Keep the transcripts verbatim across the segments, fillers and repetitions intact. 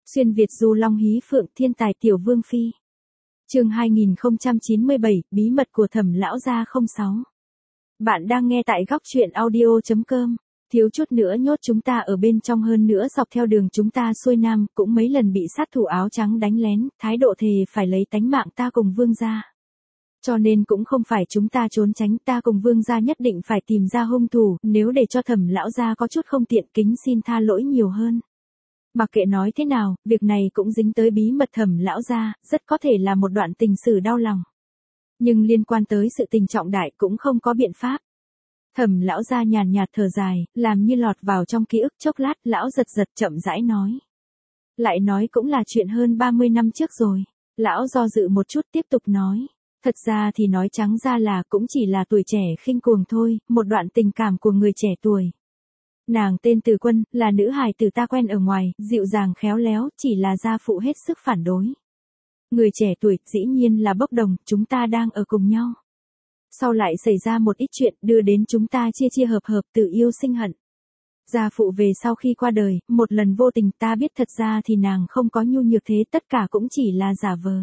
Xuyên Việt du long hí phượng thiên tài tiểu vương phi. Chương hai nghìn không trăm chín mươi bảy, bí mật của Thẩm lão gia không sáu. Bạn đang nghe tại góc truyện audio chấm com. Thiếu chút nữa nhốt chúng ta ở bên trong, hơn nữa dọc theo đường chúng ta xuôi nam, cũng mấy lần bị sát thủ áo trắng đánh lén, thái độ thề phải lấy tánh mạng ta cùng vương gia. Cho nên cũng không phải chúng ta trốn tránh, ta cùng vương gia nhất định phải tìm ra hung thủ, nếu để cho Thẩm lão gia có chút không tiện, kính xin tha lỗi nhiều hơn. Mặc kệ nói thế nào, việc này cũng dính tới bí mật Thẩm lão gia, rất có thể là một đoạn tình sử đau lòng. Nhưng liên quan tới sự tình trọng đại cũng không có biện pháp. Thẩm lão gia nhàn nhạt thở dài, làm như lọt vào trong ký ức chốc lát, lão giật giật chậm rãi nói. Lại nói cũng là chuyện hơn ba mươi năm trước rồi. Lão do dự một chút tiếp tục nói. Thật ra thì nói trắng ra là cũng chỉ là tuổi trẻ khinh cuồng thôi, một đoạn tình cảm của người trẻ tuổi. Nàng tên Từ Quân, là nữ hài tử ta quen ở ngoài, dịu dàng khéo léo, chỉ là gia phụ hết sức phản đối. Người trẻ tuổi, dĩ nhiên là bốc đồng, chúng ta đang ở cùng nhau. Sau lại xảy ra một ít chuyện, đưa đến chúng ta chia chia hợp hợp, tự yêu sinh hận. Gia phụ về sau khi qua đời, một lần vô tình ta biết thật ra thì nàng không có nhu nhược thế, tất cả cũng chỉ là giả vờ.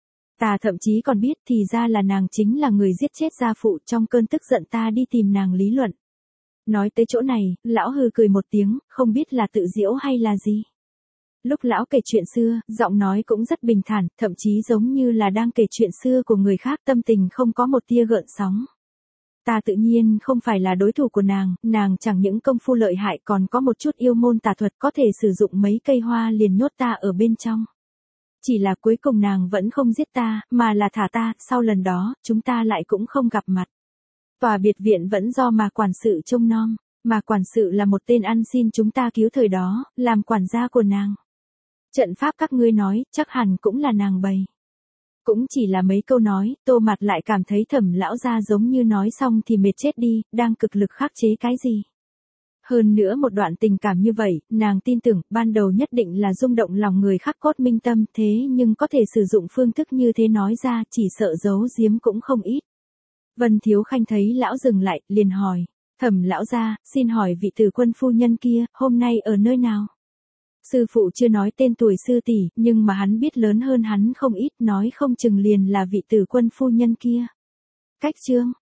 Ta thậm chí còn biết thì ra là nàng chính là người giết chết gia phụ, trong cơn tức giận ta đi tìm nàng lý luận. Nói tới chỗ này, lão hừ cười một tiếng, không biết là tự giễu hay là gì. Lúc lão kể chuyện xưa, giọng nói cũng rất bình thản, thậm chí giống như là đang kể chuyện xưa của người khác, tâm tình không có một tia gợn sóng. Ta tự nhiên không phải là đối thủ của nàng, nàng chẳng những công phu lợi hại còn có một chút yêu môn tà thuật, có thể sử dụng mấy cây hoa liền nhốt ta ở bên trong. Chỉ là cuối cùng nàng vẫn không giết ta, mà là thả ta, sau lần đó, chúng ta lại cũng không gặp mặt. Tòa biệt viện vẫn do mà quản sự trông nom, mà quản sự là một tên ăn xin chúng ta cứu thời đó, làm quản gia của nàng. Trận pháp các ngươi nói, chắc hẳn cũng là nàng bày. Cũng chỉ là mấy câu nói, Tô Mạt lại cảm thấy Thẩm lão gia giống như nói xong thì mệt chết đi, đang cực lực khắc chế cái gì. Hơn nữa một đoạn tình cảm như vậy, nàng tin tưởng, ban đầu nhất định là rung động lòng người khắc cốt minh tâm, thế nhưng có thể sử dụng phương thức như thế nói ra, chỉ sợ giấu giếm cũng không ít. Vân Thiếu Khanh thấy lão dừng lại, liền hỏi, Thẩm lão gia, xin hỏi vị Từ Quân phu nhân kia, hôm nay ở nơi nào? Sư phụ chưa nói tên tuổi sư tỷ, nhưng mà hắn biết lớn hơn hắn không ít, nói không chừng liền là vị Từ Quân phu nhân kia. Cách chương,